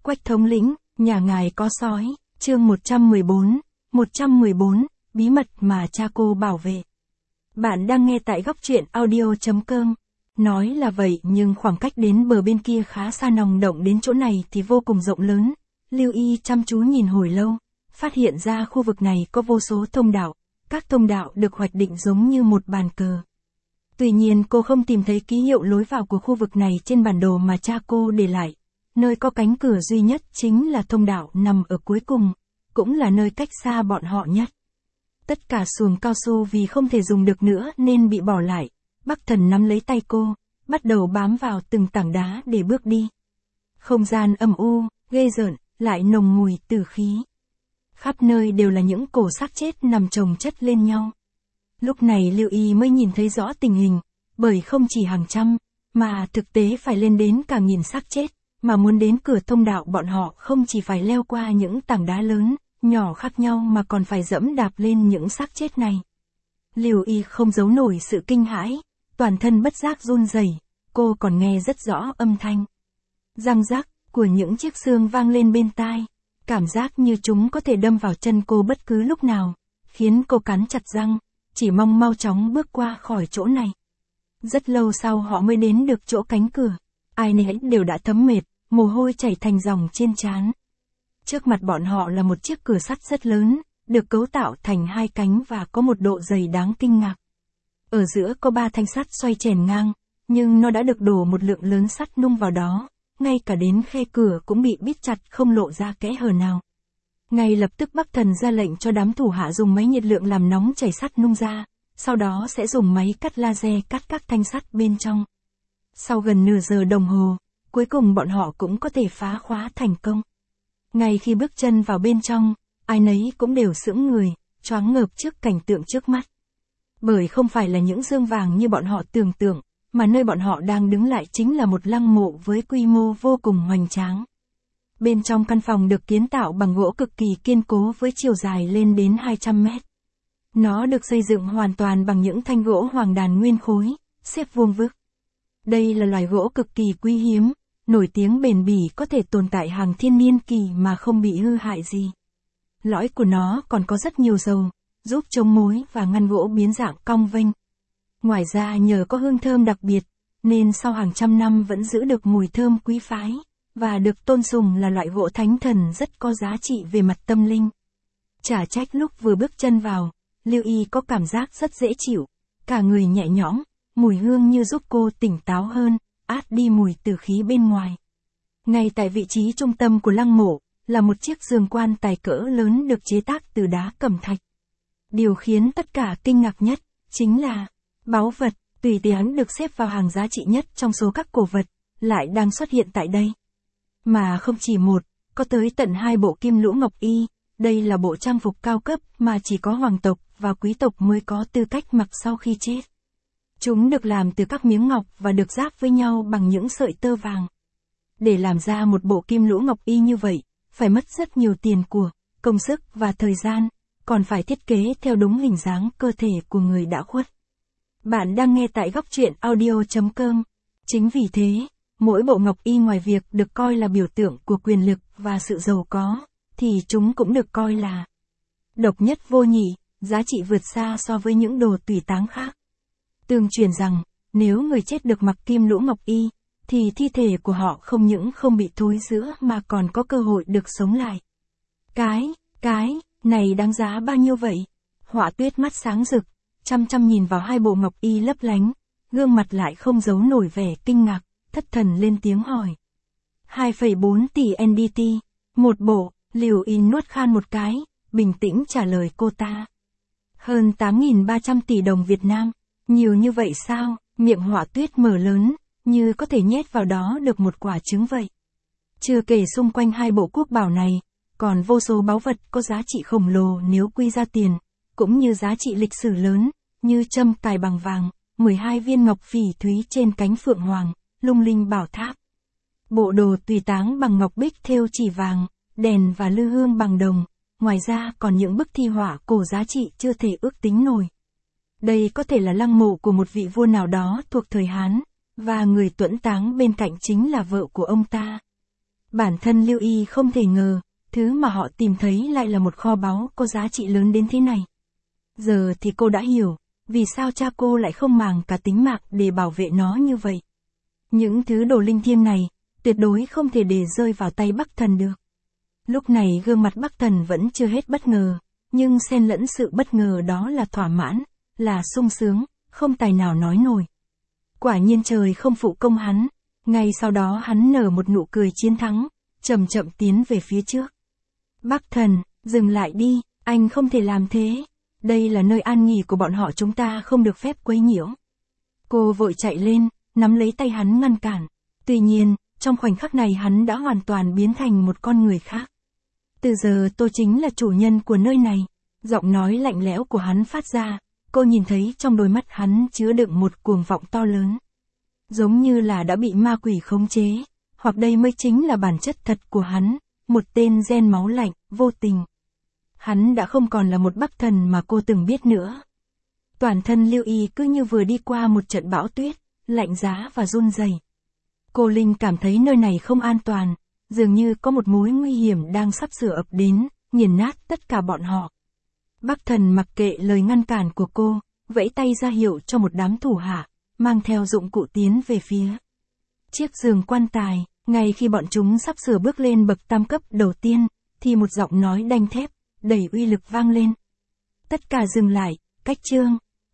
Quách thống lĩnh, nhà ngài có sói, chương 114, bí mật mà cha cô bảo vệ. Bạn đang nghe tại góc truyện audio.com. Nói là vậy nhưng khoảng cách đến bờ bên kia khá xa, nòng động đến chỗ này thì vô cùng rộng lớn. Lưu Y chăm chú nhìn hồi lâu, phát hiện ra khu vực này có vô số thông đạo, các thông đạo được hoạch định giống như một bàn cờ. Tuy nhiên cô không tìm thấy ký hiệu lối vào của khu vực này trên bản đồ mà cha cô để lại. Nơi có cánh cửa duy nhất chính là thông đạo nằm ở cuối cùng, cũng là nơi cách xa bọn họ nhất. Tất cả xuồng cao su vì không thể dùng được nữa nên bị bỏ lại. Bắc Thần nắm lấy tay cô, bắt đầu bám vào từng tảng đá để bước đi. Không gian âm u, ghê rợn, lại nồng mùi tử khí. Khắp nơi đều là những cổ xác chết nằm chồng chất lên nhau. Lúc này Lưu Y mới nhìn thấy rõ tình hình, bởi không chỉ hàng trăm, mà thực tế phải lên đến cả nghìn xác chết, mà muốn đến cửa thông đạo bọn họ không chỉ phải leo qua những tảng đá lớn, nhỏ khác nhau mà còn phải dẫm đạp lên những xác chết này. Lưu Y không giấu nổi sự kinh hãi, toàn thân bất giác run rẩy, cô còn nghe rất rõ âm thanh răng rắc của những chiếc xương vang lên bên tai, cảm giác như chúng có thể đâm vào chân cô bất cứ lúc nào, khiến cô cắn chặt răng, chỉ mong mau chóng bước qua khỏi chỗ này. Rất lâu sau họ mới đến được chỗ cánh cửa, ai nấy đều đã thấm mệt, mồ hôi chảy thành dòng trên trán. Trước mặt bọn họ là một chiếc cửa sắt rất lớn, được cấu tạo thành hai cánh và có một độ dày đáng kinh ngạc. Ở giữa có 3 thanh sắt xoay chèn ngang, nhưng nó đã được đổ một lượng lớn sắt nung vào đó, ngay cả đến khe cửa cũng bị bít chặt không lộ ra kẽ hở nào. Ngay lập tức Bắc Thần ra lệnh cho đám thủ hạ dùng máy nhiệt lượng làm nóng chảy sắt nung ra, sau đó sẽ dùng máy cắt laser cắt các thanh sắt bên trong. Sau gần nửa giờ đồng hồ, cuối cùng bọn họ cũng có thể phá khóa thành công. Ngay khi bước chân vào bên trong, ai nấy cũng đều sững người, choáng ngợp trước cảnh tượng trước mắt. Bởi không phải là những xương vàng như bọn họ tưởng tượng, mà nơi bọn họ đang đứng lại chính là một lăng mộ với quy mô vô cùng hoành tráng. Bên trong căn phòng được kiến tạo bằng gỗ cực kỳ kiên cố với chiều dài lên đến 200 mét. Nó được xây dựng hoàn toàn bằng những thanh gỗ hoàng đàn nguyên khối, xếp vuông vức. Đây là loài gỗ cực kỳ quý hiếm, nổi tiếng bền bỉ, có thể tồn tại hàng thiên niên kỳ mà không bị hư hại gì. Lõi của nó còn có rất nhiều dầu, giúp chống mối và ngăn gỗ biến dạng cong vênh. Ngoài ra nhờ có hương thơm đặc biệt, nên sau hàng trăm năm vẫn giữ được mùi thơm quý phái, và được tôn sùng là loại gỗ thánh thần rất có giá trị về mặt tâm linh. Chả trách lúc vừa bước chân vào, Lưu Y có cảm giác rất dễ chịu, cả người nhẹ nhõm, mùi hương như giúp cô tỉnh táo hơn, át đi mùi tử khí bên ngoài. Ngay tại vị trí trung tâm của lăng mộ, là một chiếc giường quan tài cỡ lớn được chế tác từ đá cẩm thạch. Điều khiến tất cả kinh ngạc nhất, chính là báu vật, tùy tiện được xếp vào hàng giá trị nhất trong số các cổ vật, lại đang xuất hiện tại đây. Mà không chỉ một, có tới tận 2 bộ kim lũ ngọc y, đây là bộ trang phục cao cấp mà chỉ có hoàng tộc và quý tộc mới có tư cách mặc sau khi chết. Chúng được làm từ các miếng ngọc và được ráp với nhau bằng những sợi tơ vàng. Để làm ra một bộ kim lũ ngọc y như vậy, phải mất rất nhiều tiền của, công sức và thời gian, còn phải thiết kế theo đúng hình dáng cơ thể của người đã khuất. Bạn đang nghe tại góc truyện audio.com. Chính vì thế, mỗi bộ ngọc y ngoài việc được coi là biểu tượng của quyền lực và sự giàu có, thì chúng cũng được coi là độc nhất vô nhị, giá trị vượt xa so với những đồ tùy táng khác. Tương truyền rằng, nếu người chết được mặc kim lũ ngọc y, thì thi thể của họ không những không bị thối rữa mà còn có cơ hội được sống lại. Cái này đáng giá bao nhiêu vậy? Họa Tuyết mắt sáng rực, chăm chăm nhìn vào 2 bộ ngọc y lấp lánh, gương mặt lại không giấu nổi vẻ kinh ngạc, thất thần lên tiếng hỏi. 2,4 tỷ NDT, một bộ. Lưu Y nuốt khan một cái, bình tĩnh trả lời cô ta. Hơn 8.300 tỷ đồng Việt Nam, nhiều như vậy sao? Miệng Họa Tuyết mở lớn, như có thể nhét vào đó được một quả trứng vậy. Chưa kể xung quanh 2 bộ quốc bảo này, còn vô số báu vật có giá trị khổng lồ nếu quy ra tiền, cũng như giá trị lịch sử lớn, như châm cài bằng vàng, 12 viên ngọc phỉ thúy trên cánh phượng hoàng, lung linh bảo tháp. Bộ đồ tùy táng bằng ngọc bích thêu chỉ vàng, đèn và lư hương bằng đồng, ngoài ra còn những bức thi họa cổ giá trị chưa thể ước tính nổi. Đây có thể là lăng mộ của một vị vua nào đó thuộc thời Hán, và người tuẫn táng bên cạnh chính là vợ của ông ta. Bản thân Lưu Y không thể ngờ, thứ mà họ tìm thấy lại là một kho báu có giá trị lớn đến thế này. Giờ thì cô đã hiểu, vì sao cha cô lại không màng cả tính mạng để bảo vệ nó như vậy. Những thứ đồ linh thiêng này, tuyệt đối không thể để rơi vào tay Bắc Thần được. Lúc này gương mặt Bắc Thần vẫn chưa hết bất ngờ, nhưng xen lẫn sự bất ngờ đó là thỏa mãn, là sung sướng, không tài nào nói nổi. Quả nhiên trời không phụ công hắn, ngay sau đó hắn nở một nụ cười chiến thắng, chậm chậm tiến về phía trước. Bắc Thần, dừng lại đi, anh không thể làm thế. Đây là nơi an nghỉ của bọn họ, chúng ta không được phép quấy nhiễu. Cô vội chạy lên, nắm lấy tay hắn ngăn cản. Tuy nhiên, trong khoảnh khắc này hắn đã hoàn toàn biến thành một con người khác. Từ giờ tôi chính là chủ nhân của nơi này. Giọng nói lạnh lẽo của hắn phát ra, cô nhìn thấy trong đôi mắt hắn chứa đựng một cuồng vọng to lớn. Giống như là đã bị ma quỷ khống chế, hoặc đây mới chính là bản chất thật của hắn, một tên gen máu lạnh, vô tình. Hắn đã không còn là một Bắc Thần mà cô từng biết nữa. Toàn thân Lưu Y cứ như vừa đi qua một trận bão tuyết, lạnh giá và run rẩy. Cô Linh cảm thấy nơi này không an toàn, dường như có một mối nguy hiểm đang sắp sửa ập đến, nghiền nát tất cả bọn họ. Bắc Thần mặc kệ lời ngăn cản của cô, vẫy tay ra hiệu cho một đám thủ hạ, mang theo dụng cụ tiến về phía chiếc giường quan tài. Ngay khi bọn chúng sắp sửa bước lên bậc tam cấp đầu tiên, thì một giọng nói đanh thép, đầy uy lực vang lên. Tất cả dừng lại, cách chương.